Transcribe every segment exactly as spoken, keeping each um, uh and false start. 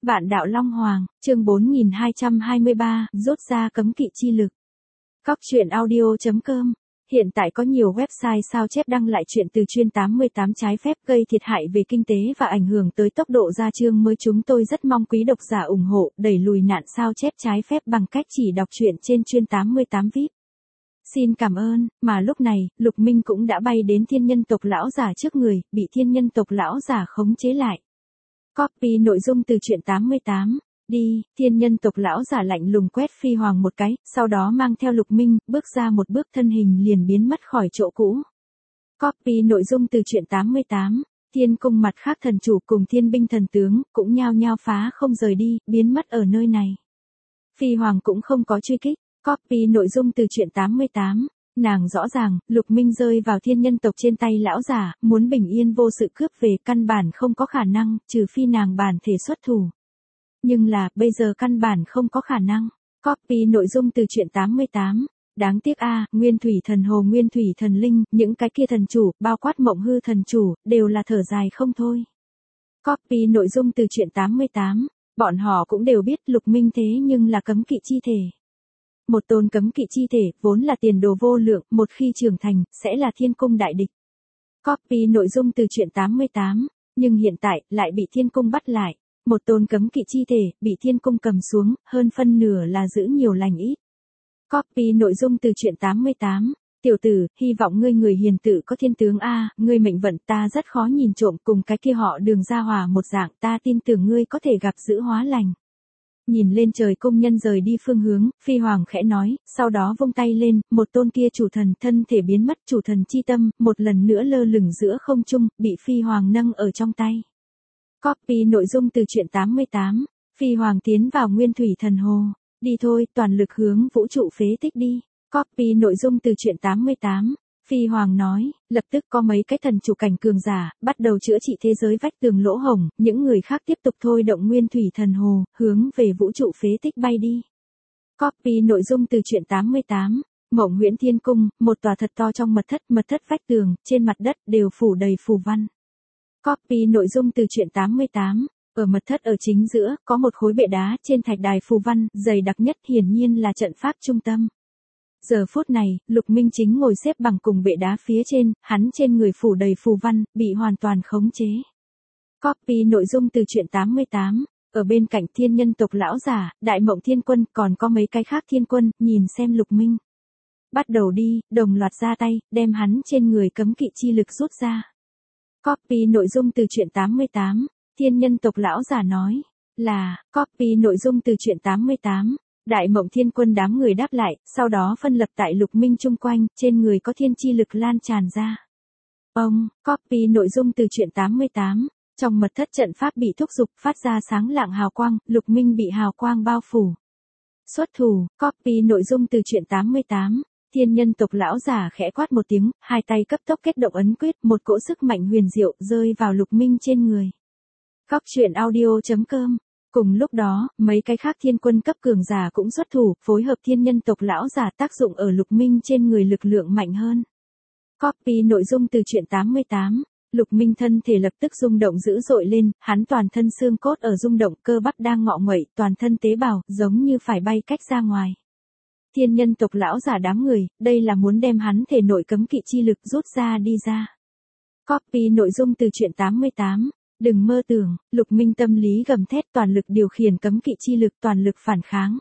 Vạn đạo Long Hoàng, chương bốn nghìn hai trăm hai mươi ba, rút ra cấm kỵ chi lực. Cóc truyện audio chấm com. Hiện tại có nhiều website sao chép đăng lại chuyện từ chuyên tám mươi tám trái phép gây thiệt hại về kinh tế và ảnh hưởng tới tốc độ ra chương mới. Chúng tôi rất mong quý độc giả ủng hộ đẩy lùi nạn sao chép trái phép bằng cách chỉ đọc truyện trên chuyên tám mươi tám vi ai pi. Xin cảm ơn. Mà lúc này, Lục Minh cũng đã bay đến thiên nhân tộc lão giả trước người, bị thiên nhân tộc lão giả khống chế lại. Copy nội dung từ truyện tám mươi tám. Đi, thiên nhân tộc lão giả lạnh lùng quét Phi Hoàng một cái, sau đó mang theo Lục Minh, bước ra một bước thân hình liền biến mất khỏi chỗ cũ. Copy nội dung từ truyện tám mươi tám. Thiên cung mặt khác thần chủ cùng thiên binh thần tướng, cũng nhao nhao phá không rời đi, biến mất ở nơi này. Phi Hoàng cũng không có truy kích. Copy nội dung từ truyện tám mươi tám. Nàng rõ ràng, Lục Minh rơi vào thiên nhân tộc trên tay lão giả, muốn bình yên vô sự cướp về căn bản không có khả năng, trừ phi nàng bản thể xuất thủ. Nhưng là, bây giờ căn bản không có khả năng. Copy nội dung từ truyện tám mươi tám. Đáng tiếc a, à, Nguyên Thủy Thần Hồ, Nguyên Thủy Thần Linh, những cái kia thần chủ, bao quát Mộng Hư Thần Chủ, đều là thở dài không thôi. Copy nội dung từ truyện tám mươi tám. Bọn họ cũng đều biết Lục Minh thế nhưng là cấm kỵ chi thể. Một tôn cấm kỵ chi thể, vốn là tiền đồ vô lượng, một khi trưởng thành, sẽ là thiên cung đại địch. Copy nội dung từ truyện tám mươi tám. Nhưng hiện tại, lại bị thiên cung bắt lại. Một tôn cấm kỵ chi thể, bị thiên cung cầm xuống, hơn phân nửa là giữ nhiều lành ít. Copy nội dung từ truyện tám mươi tám. Tiểu tử, hy vọng ngươi người hiền tử có thiên tướng a, ngươi mệnh vận ta rất khó nhìn trộm, cùng cái kia họ Đường Gia Hòa một dạng, ta tin tưởng ngươi có thể gặp giữ hóa lành. Nhìn lên trời công nhân rời đi phương hướng, Phi Hoàng khẽ nói, sau đó vung tay lên, một tôn kia chủ thần thân thể biến mất, chủ thần chi tâm, một lần nữa lơ lửng giữa không trung, bị Phi Hoàng nâng ở trong tay. Copy nội dung từ truyện tám mươi tám. Phi Hoàng tiến vào Nguyên Thủy Thần Hồ. Đi thôi, toàn lực hướng vũ trụ phế tích đi. Copy nội dung từ truyện tám mươi tám. Phi Hoàng nói, lập tức có mấy cái thần chủ cảnh cường giả, bắt đầu chữa trị thế giới vách tường lỗ hổng, những người khác tiếp tục thôi động Nguyên Thủy Thần Hồ, hướng về vũ trụ phế tích bay đi. Copy nội dung từ truyện tám mươi tám. Mộng Huyễn Thiên Cung, một tòa thật to trong mật thất, mật thất vách tường, trên mặt đất đều phủ đầy phù văn. Copy nội dung từ truyện tám mươi tám. Ở mật thất ở chính giữa, có một khối bệ đá, trên thạch đài phù văn, dày đặc nhất hiển nhiên là trận pháp trung tâm. Giờ phút này, Lục Minh chính ngồi xếp bằng cùng bệ đá phía trên, hắn trên người phủ đầy phù văn, bị hoàn toàn khống chế. Copy nội dung từ truyện tám mươi tám. Ở bên cạnh thiên nhân tộc lão giả, Đại Mộng Thiên Quân, còn có mấy cái khác thiên quân, nhìn xem Lục Minh. Bắt đầu đi, đồng loạt ra tay, đem hắn trên người cấm kỵ chi lực rút ra. Copy nội dung từ truyện tám mươi tám. Thiên nhân tộc lão giả nói, là, copy nội dung từ truyện tám mươi tám. Đại Mộng Thiên Quân đám người đáp lại, sau đó phân lập tại Lục Minh chung quanh, trên người có thiên chi lực lan tràn ra. Ông, copy nội dung từ truyện tám mươi tám. Trong mật thất trận pháp bị thúc giục, phát ra sáng lạng hào quang, Lục Minh bị hào quang bao phủ. Xuất thủ, copy nội dung từ truyện tám mươi tám. Thiên nhân tộc lão giả khẽ quát một tiếng, hai tay cấp tốc kết động ấn quyết, một cỗ sức mạnh huyền diệu rơi vào Lục Minh trên người. Cóc truyện audio chấm com. Cùng lúc đó, mấy cái khác thiên quân cấp cường giả cũng xuất thủ, phối hợp thiên nhân tộc lão giả tác dụng ở Lục Minh trên người lực lượng mạnh hơn. Copy nội dung từ truyện tám mươi tám. Lục Minh thân thể lập tức rung động dữ dội lên, hắn toàn thân xương cốt ở rung động, cơ bắp đang ngọ nguậy, toàn thân tế bào, giống như phải bay cách ra ngoài. Thiên nhân tộc lão giả đám người, đây là muốn đem hắn thể nội cấm kỵ chi lực rút ra đi ra. Copy nội dung từ truyện tám mươi tám. Đừng mơ tưởng, Lục Minh tâm lý gầm thét, toàn lực điều khiển cấm kỵ chi lực, toàn lực phản kháng.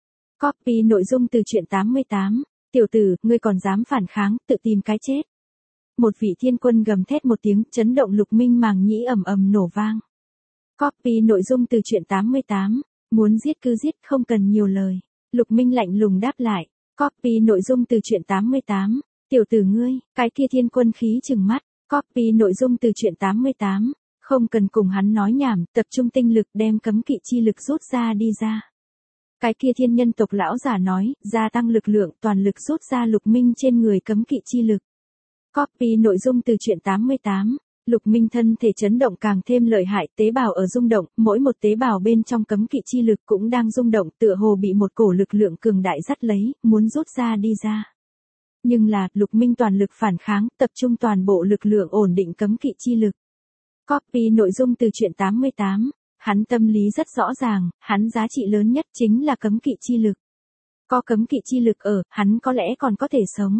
Copy nội dung từ truyện tám mươi tám. Tiểu tử, ngươi còn dám phản kháng, tự tìm cái chết. Một vị thiên quân gầm thét một tiếng, chấn động Lục Minh màng nhĩ ầm ầm nổ vang. Copy nội dung từ truyện tám mươi tám. Muốn giết cứ giết, không cần nhiều lời. Lục Minh lạnh lùng đáp lại. Copy nội dung từ truyện tám mươi tám. Tiểu tử ngươi, cái kia thiên quân khí trừng mắt. Copy nội dung từ truyện tám mươi tám. Không cần cùng hắn nói nhảm, tập trung tinh lực đem cấm kỵ chi lực rút ra đi ra. Cái kia thiên nhân tộc lão giả nói, gia tăng lực lượng, toàn lực rút ra Lục Minh trên người cấm kỵ chi lực. Copy nội dung từ truyện tám mươi tám. Lục Minh thân thể chấn động càng thêm lợi hại, tế bào ở rung động, mỗi một tế bào bên trong cấm kỵ chi lực cũng đang rung động, tựa hồ bị một cổ lực lượng cường đại dắt lấy, muốn rút ra đi ra. Nhưng là, Lục Minh toàn lực phản kháng, tập trung toàn bộ lực lượng ổn định cấm kỵ chi lực. Copy nội dung từ truyện tám mươi tám. hắn tâm lý rất rõ ràng, hắn giá trị lớn nhất chính là cấm kỵ chi lực. Có cấm kỵ chi lực ở, hắn có lẽ còn có thể sống.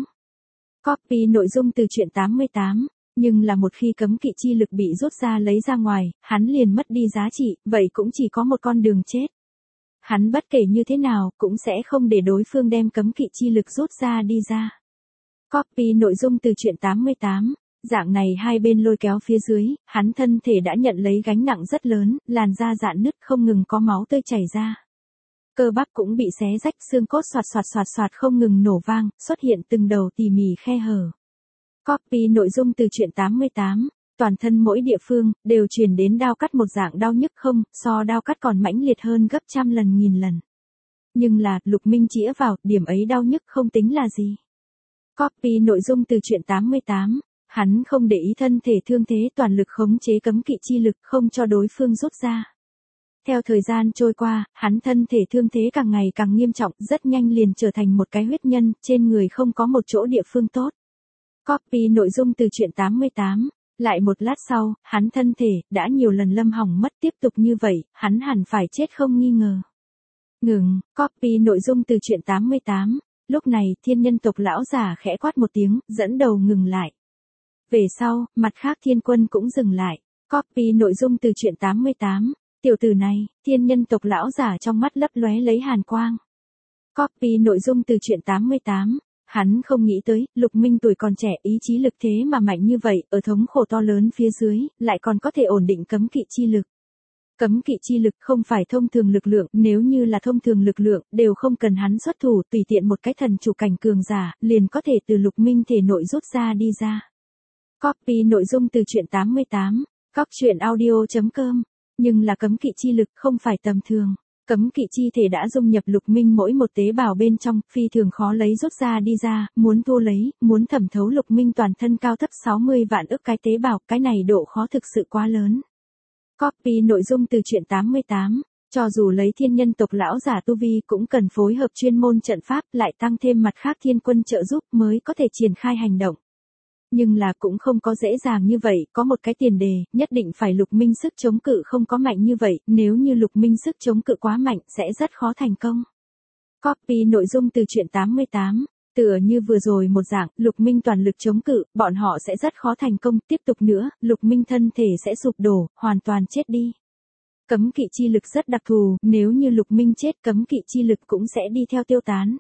Copy nội dung từ truyện tám mươi tám, nhưng là một khi cấm kỵ chi lực bị rút ra lấy ra ngoài, hắn liền mất đi giá trị, vậy cũng chỉ có một con đường chết. Hắn bất kể như thế nào, cũng sẽ không để đối phương đem cấm kỵ chi lực rút ra đi ra. Copy nội dung từ truyện tám mươi tám, dạng này hai bên lôi kéo phía dưới, hắn thân thể đã nhận lấy gánh nặng rất lớn, làn da rạn nứt không ngừng có máu tươi chảy ra. Cơ bắp cũng bị xé rách, xương cốt xoạt xoạt xoạt xoạt không ngừng nổ vang, xuất hiện từng đầu tỉ mỉ khe hở. Copy nội dung từ truyện tám mươi tám, toàn thân mỗi địa phương, đều truyền đến đao cắt một dạng đau nhức không, so đao cắt còn mãnh liệt hơn gấp trăm lần nghìn lần. Nhưng là, Lục Minh chĩa vào, điểm ấy đau nhức không tính là gì. Copy nội dung từ truyện tám mươi tám, hắn không để ý thân thể thương thế toàn lực khống chế cấm kỵ chi lực không cho đối phương rút ra. Theo thời gian trôi qua, hắn thân thể thương thế càng ngày càng nghiêm trọng, rất nhanh liền trở thành một cái huyết nhân, trên người không có một chỗ địa phương tốt. Copy nội dung từ truyện tám mươi tám, lại một lát sau, hắn thân thể, đã nhiều lần lâm hỏng mất tiếp tục như vậy, hắn hẳn phải chết không nghi ngờ. Ngừng, copy nội dung từ truyện tám mươi tám, lúc này thiên nhân tộc lão giả khẽ quát một tiếng, dẫn đầu ngừng lại. Về sau, mặt khác thiên quân cũng dừng lại. Copy nội dung từ truyện tám mươi tám, tiểu tử này, thiên nhân tộc lão giả trong mắt lấp lóe lấy hàn quang. Copy nội dung từ truyện tám mươi tám, hắn không nghĩ tới, Lục Minh tuổi còn trẻ ý chí lực thế mà mạnh như vậy, ở thống khổ to lớn phía dưới, lại còn có thể ổn định cấm kỵ chi lực. Cấm kỵ chi lực không phải thông thường lực lượng, nếu như là thông thường lực lượng, đều không cần hắn xuất thủ, tùy tiện một cái thần chủ cảnh cường giả, liền có thể từ Lục Minh thể nội rút ra đi ra. Copy nội dung từ truyện tám mươi tám, cóc truyện audio chấm com, nhưng là cấm kỵ chi lực không phải tầm thường. Cấm kỵ chi thể đã dung nhập Lục Minh mỗi một tế bào bên trong, phi thường khó lấy rút ra đi ra, muốn thu lấy, muốn thẩm thấu Lục Minh toàn thân cao thấp sáu mươi vạn ức cái tế bào, cái này độ khó thực sự quá lớn. Copy nội dung từ truyện tám mươi tám, cho dù lấy thiên nhân tộc lão giả tu vi cũng cần phối hợp chuyên môn trận pháp, lại tăng thêm mặt khác thiên quân trợ giúp mới có thể triển khai hành động. Nhưng là cũng không có dễ dàng như vậy, có một cái tiền đề, nhất định phải Lục Minh sức chống cự không có mạnh như vậy, nếu như Lục Minh sức chống cự quá mạnh, sẽ rất khó thành công. Copy nội dung từ truyện tám mươi tám, tựa như vừa rồi một dạng, Lục Minh toàn lực chống cự, bọn họ sẽ rất khó thành công, tiếp tục nữa, Lục Minh thân thể sẽ sụp đổ, hoàn toàn chết đi. Cấm kỵ chi lực rất đặc thù, nếu như Lục Minh chết cấm kỵ chi lực cũng sẽ đi theo tiêu tán.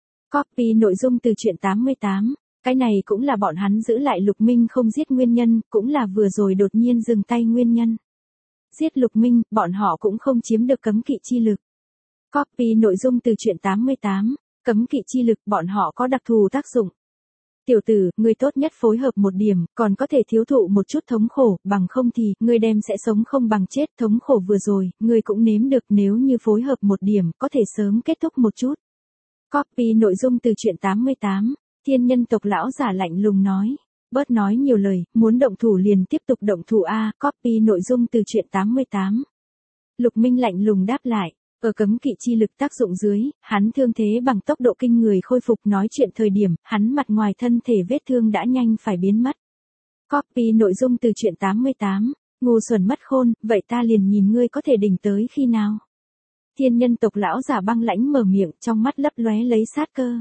Copy nội dung từ truyện tám mươi tám. Cái này cũng là bọn hắn giữ lại Lục Minh không giết nguyên nhân, cũng là vừa rồi đột nhiên dừng tay nguyên nhân. Giết Lục Minh, bọn họ cũng không chiếm được cấm kỵ chi lực. Copy nội dung từ truyện tám mươi tám, cấm kỵ chi lực bọn họ có đặc thù tác dụng. Tiểu tử, ngươi tốt nhất phối hợp một điểm, còn có thể thiếu thụ một chút thống khổ, bằng không thì, ngươi đem sẽ sống không bằng chết, thống khổ vừa rồi, ngươi cũng nếm được nếu như phối hợp một điểm, có thể sớm kết thúc một chút. Copy nội dung từ truyện tám mươi tám. Thiên nhân tộc lão giả lạnh lùng nói, bớt nói nhiều lời, muốn động thủ liền tiếp tục động thủ a. Copy nội dung từ truyện tám mươi tám. Lục Minh lạnh lùng đáp lại, ở cấm kỵ chi lực tác dụng dưới, hắn thương thế bằng tốc độ kinh người khôi phục, nói chuyện thời điểm, hắn mặt ngoài thân thể vết thương đã nhanh phải biến mất. Copy nội dung từ truyện tám mươi tám, ngu xuẩn mất khôn, vậy ta liền nhìn ngươi có thể đỉnh tới khi nào. Thiên nhân tộc lão giả băng lãnh mở miệng, trong mắt lấp lóe lấy sát cơ.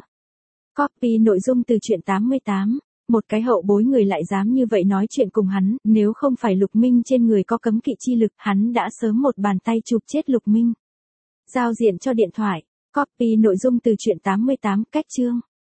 Copy nội dung từ truyện tám mươi tám, một cái hậu bối người lại dám như vậy nói chuyện cùng hắn, nếu không phải Lục Minh trên người có cấm kỵ chi lực, hắn đã sớm một bàn tay chụp chết Lục Minh. Giao diện cho điện thoại, copy nội dung từ truyện tám mươi tám, cách chương.